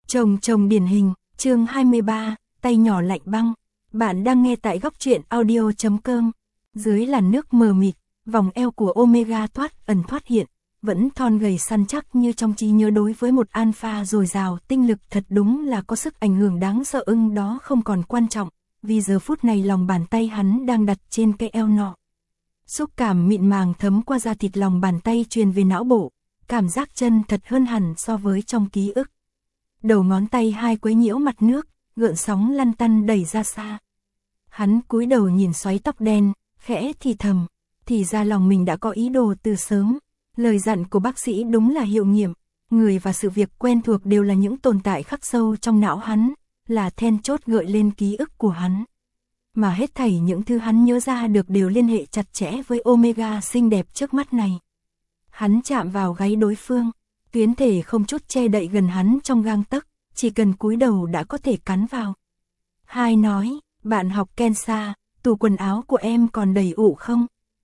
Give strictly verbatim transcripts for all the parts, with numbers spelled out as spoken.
Chồng chồng điển hình, chương hai mươi ba, tay nhỏ lạnh băng. Bạn đang nghe tại góc truyện audio chấm com. Dưới làn nước mờ mịt, vòng eo của Omega thoát ẩn thoát hiện, vẫn thon gầy săn chắc như trong trí nhớ đối với một alpha dồi dào tinh lực thật đúng là có sức ảnh hưởng đáng sợ. Ưng đó không còn quan trọng, vì giờ phút này lòng bàn tay hắn đang đặt trên cái eo nọ. Xúc cảm mịn màng thấm qua da thịt lòng bàn tay truyền về não bộ, cảm giác chân thật hơn hẳn so với trong ký ức. Đầu ngón tay hai quấy nhiễu mặt nước, gợn sóng lăn tăn đẩy ra xa. Hắn cúi đầu nhìn xoáy tóc đen, khẽ thì thầm, thì ra lòng mình đã có ý đồ từ sớm. Lời dặn của bác sĩ đúng là hiệu nghiệm, người và sự việc quen thuộc đều là những tồn tại khắc sâu trong não hắn, là then chốt gợi lên ký ức của hắn. Mà hết thảy những thứ hắn nhớ ra được đều liên hệ chặt chẽ với Omega xinh đẹp trước mắt này. Hắn chạm vào gáy đối phương, tuyến thể không chút che đậy gần hắn trong gang tấc, chỉ cần cúi đầu đã có thể cắn vào. Hai nói, bạn học Kensa, tủ quần áo của em còn đầy ụ không?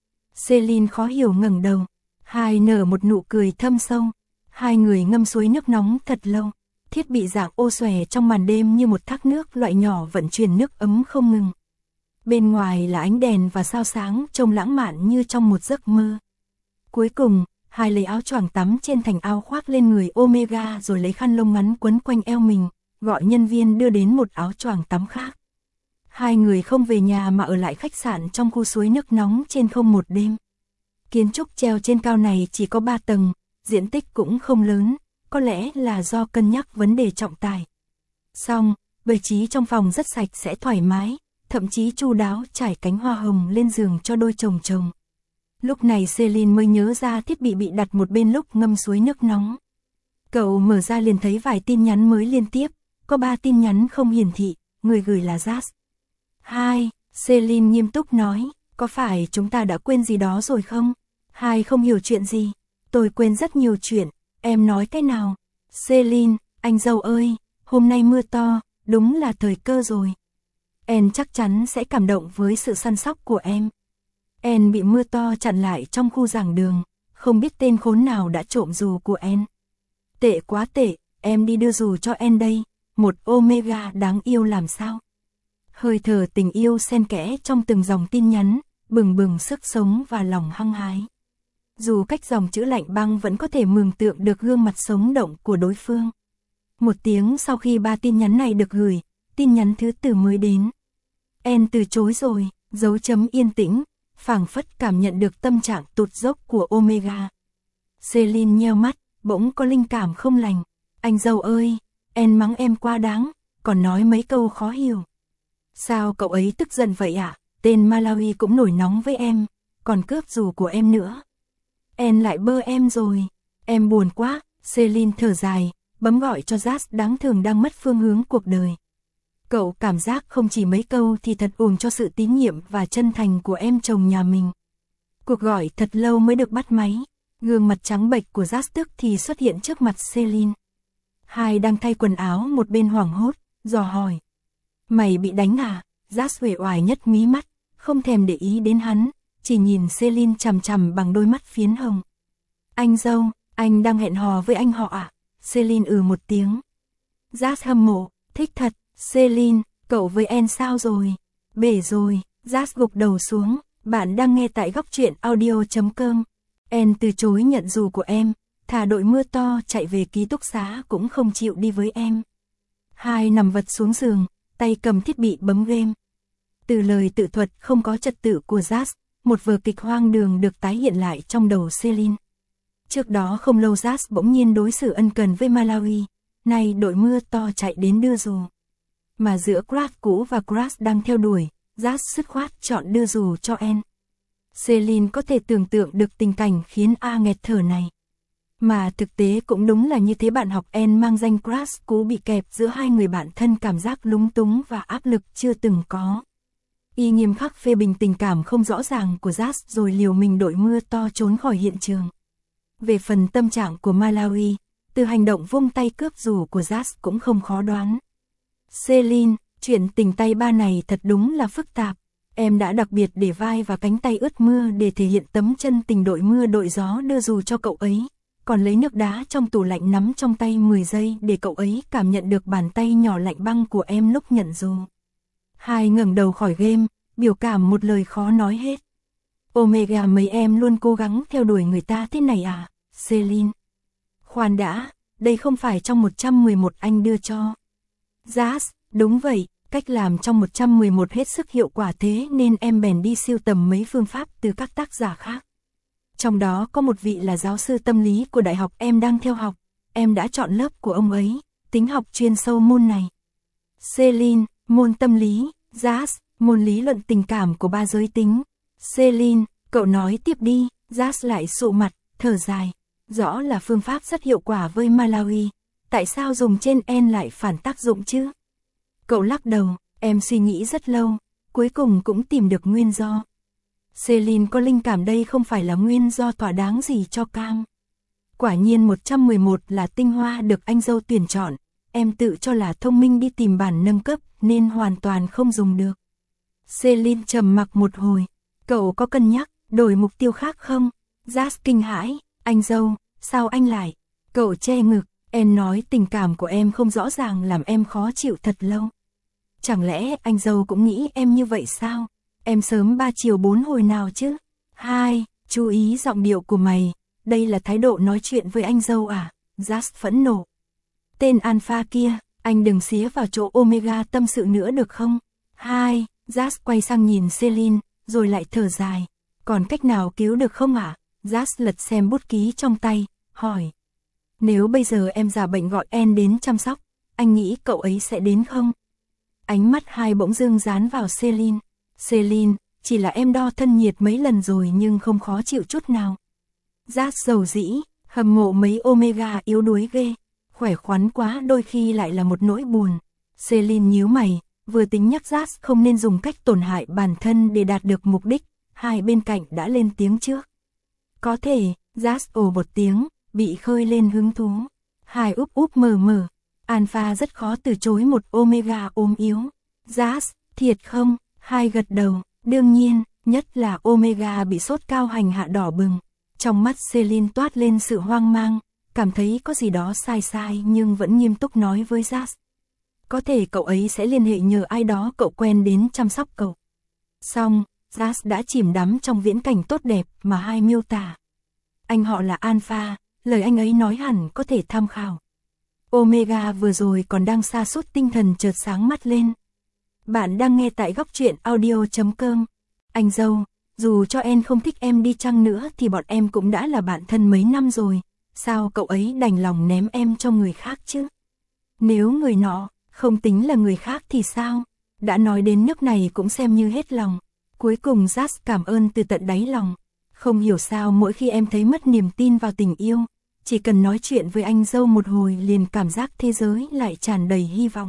Celine khó hiểu ngẩng đầu. Hai nở một nụ cười thâm sâu. Hai người ngâm suối nước nóng thật lâu. Thiết bị dạng ô xòe trong màn đêm như một thác nước loại nhỏ vận chuyển nước ấm không ngừng. Bên ngoài là ánh đèn và sao sáng trông lãng mạn như trong một giấc mơ. Cuối cùng, hai lấy áo choàng tắm trên thành ao khoác lên người Omega rồi lấy khăn lông ngắn quấn quanh eo mình, gọi nhân viên đưa đến một áo choàng tắm khác. Hai người không về nhà mà ở lại khách sạn trong khu suối nước nóng trên không một đêm. Kiến trúc treo trên cao này chỉ có ba tầng, diện tích cũng không lớn, có lẽ là do cân nhắc vấn đề trọng tài. Xong, bày trí trong phòng rất sạch sẽ thoải mái, thậm chí chu đáo trải cánh hoa hồng lên giường cho đôi chồng chồng. Lúc này Celine mới nhớ ra thiết bị bị đặt một bên lúc ngâm suối nước nóng. Cậu mở ra liền thấy vài tin nhắn mới liên tiếp, có ba tin nhắn không hiển thị, người gửi là Jas. Hai, Celine nghiêm túc nói, có phải chúng ta đã quên gì đó rồi không? Hai không hiểu chuyện gì, tôi quên rất nhiều chuyện, em nói cái nào? Celine, anh dâu ơi, hôm nay mưa to, đúng là thời cơ rồi. Em chắc chắn sẽ cảm động với sự săn sóc của em. Em bị mưa to chặn lại trong khu giảng đường, không biết tên khốn nào đã trộm dù của em. Tệ quá tệ, em đi đưa dù cho em đây, một Omega đáng yêu làm sao. Hơi thở tình yêu xen kẽ trong từng dòng tin nhắn, bừng bừng sức sống và lòng hăng hái. Dù cách dòng chữ lạnh băng vẫn có thể mường tượng được gương mặt sống động của đối phương. Một tiếng sau khi ba tin nhắn này được gửi, tin nhắn thứ tư mới đến. Em từ chối rồi, dấu chấm yên tĩnh, phảng phất cảm nhận được tâm trạng tụt dốc của Omega. Celine nheo mắt, bỗng có linh cảm không lành. Anh dâu ơi, em mắng em quá đáng, còn nói mấy câu khó hiểu. Sao cậu ấy tức giận vậy ạ? À? Tên Malawi cũng nổi nóng với em, còn cướp dù của em nữa. Em lại bơ em rồi, em buồn quá. Celine thở dài, bấm gọi cho Jas đáng thường đang mất phương hướng cuộc đời. Cậu cảm giác không chỉ mấy câu thì thật uổng cho sự tín nhiệm và chân thành của em chồng nhà mình. Cuộc gọi thật lâu mới được bắt máy, gương mặt trắng bệch của Jas tức thì xuất hiện trước mặt Celine. Hai đang thay quần áo một bên hoảng hốt, dò hỏi. Mày bị đánh à? Jas uể oải nhất mí mắt, không thèm để ý đến hắn, chỉ nhìn Celine chằm chằm bằng đôi mắt phiến hồng. Anh dâu, anh đang hẹn hò với anh họ à? Celine ừ một tiếng. Jas hâm mộ, thích thật. Celine, cậu với em sao rồi? Bể rồi. Jas gục đầu xuống. Bạn đang nghe tại góc truyện audio chấm com. Em từ chối nhận dù của em, thả đội mưa to chạy về ký túc xá cũng không chịu đi với em. Hai nằm vật xuống giường, tay cầm thiết bị bấm game. Từ lời tự thuật không có trật tự của Jas, một vở kịch hoang đường được tái hiện lại trong đầu Celine. Trước đó không lâu Jas bỗng nhiên đối xử ân cần với Malawi, nay đội mưa to chạy đến đưa dù. Mà giữa Crash cũ và Crash đang theo đuổi, Jas dứt khoát chọn đưa dù cho En. Celine có thể tưởng tượng được tình cảnh khiến A nghẹt thở này. Mà thực tế cũng đúng là như thế, bạn học En mang danh Crash cũ bị kẹp giữa hai người bạn thân, cảm giác lúng túng và áp lực chưa từng có. Y nghiêm khắc phê bình tình cảm không rõ ràng của Jas rồi liều mình đội mưa to trốn khỏi hiện trường. Về phần tâm trạng của Malawi, từ hành động vung tay cướp dù của Jas cũng không khó đoán. Celine, chuyện tình tay ba này thật đúng là phức tạp. Em đã đặc biệt để vai và cánh tay ướt mưa để thể hiện tấm chân tình đội mưa đội gió đưa dù cho cậu ấy. còn lấy nước đá trong tủ lạnh nắm trong tay mười giây để cậu ấy cảm nhận được bàn tay nhỏ lạnh băng của em lúc nhận dù. Hai ngẩng đầu khỏi game, biểu cảm một lời khó nói hết. Omega mấy em luôn cố gắng theo đuổi người ta thế này à, Celine? Khoan đã, đây không phải trong một trăm mười một anh đưa cho. Jas, đúng vậy, cách làm trong một trăm mười một hết sức hiệu quả thế nên em bèn đi sưu tầm mấy phương pháp từ các tác giả khác. Trong đó có một vị là giáo sư tâm lý của đại học em đang theo học, em đã chọn lớp của ông ấy, tính học chuyên sâu môn này. Celine, môn tâm lý, Jas, môn lý luận tình cảm của ba giới tính. Celine, cậu nói tiếp đi, Jas lại sụ mặt, thở dài. Rõ là phương pháp rất hiệu quả với Malawi, tại sao dùng trên en lại phản tác dụng chứ? Cậu lắc đầu, em suy nghĩ rất lâu, cuối cùng cũng tìm được nguyên do. Celine có linh cảm đây không phải là nguyên do thỏa đáng gì cho Cam. Quả nhiên một trăm mười một là tinh hoa được anh dâu tuyển chọn, em tự cho là thông minh đi tìm bản nâng cấp nên hoàn toàn không dùng được. Celine trầm mặc một hồi, cậu có cân nhắc đổi mục tiêu khác không? Jas kinh hãi, anh dâu, sao anh lại? Cậu che ngực, em nói tình cảm của em không rõ ràng làm em khó chịu thật lâu. Chẳng lẽ anh dâu cũng nghĩ em như vậy sao? Em sớm ba chiều bốn hồi nào chứ? Hai, chú ý giọng điệu của mày, đây là thái độ nói chuyện với anh dâu à? Jas phẫn nộ. Tên Alpha kia, anh đừng xía vào chỗ Omega tâm sự nữa được không? Hai, Jas quay sang nhìn Celine, rồi lại thở dài. Còn cách nào cứu được không ạ? À? Jas lật xem bút ký trong tay, hỏi. Nếu bây giờ em giả bệnh gọi En đến chăm sóc, anh nghĩ cậu ấy sẽ đến không? Ánh mắt hai bỗng dưng dán vào Celine. Celine, chỉ là em đo thân nhiệt mấy lần rồi nhưng không khó chịu chút nào. Jas dầu dĩ, hâm mộ mấy Omega yếu đuối ghê, khỏe khoắn quá đôi khi lại là một nỗi buồn. Celine nhíu mày, vừa tính nhắc Jas không nên dùng cách tổn hại bản thân để đạt được mục đích, hai bên cạnh đã lên tiếng trước. Có thể, Jas ồ một tiếng, bị khơi lên hứng thú. Hai úp úp mờ mờ, Alpha rất khó từ chối một Omega ốm yếu. Jas, thiệt không? Hai gật đầu, đương nhiên, nhất là Omega bị sốt cao hành hạ đỏ bừng. Trong mắt Celine toát lên sự hoang mang, cảm thấy có gì đó sai sai nhưng vẫn nghiêm túc nói với Jas. Có thể cậu ấy sẽ liên hệ nhờ ai đó cậu quen đến chăm sóc cậu. Xong, Jas đã chìm đắm trong viễn cảnh tốt đẹp mà hai miêu tả. Anh họ là Alpha, lời anh ấy nói hẳn có thể tham khảo. Omega vừa rồi còn đang sa sút tinh thần chợt sáng mắt lên. Bạn đang nghe tại góc truyện audio chấm com. Anh dâu, dù cho En không thích em đi chăng nữa thì bọn em cũng đã là bạn thân mấy năm rồi. Sao cậu ấy đành lòng ném em cho người khác chứ? Nếu người nọ không tính là người khác thì sao? Đã nói đến nước này cũng xem như hết lòng. Cuối cùng Jas cảm ơn từ tận đáy lòng. Không hiểu sao mỗi khi em thấy mất niềm tin vào tình yêu, chỉ cần nói chuyện với anh dâu một hồi liền cảm giác thế giới lại tràn đầy hy vọng.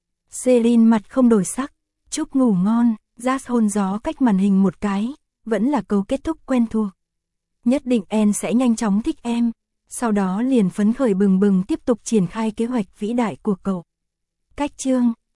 Celine mặt không đổi sắc, chúc ngủ ngon, Jas hôn gió cách màn hình một cái, vẫn là câu kết thúc quen thuộc. Nhất định En sẽ nhanh chóng thích em, sau đó liền phấn khởi bừng bừng tiếp tục triển khai kế hoạch vĩ đại của cậu. Cách chương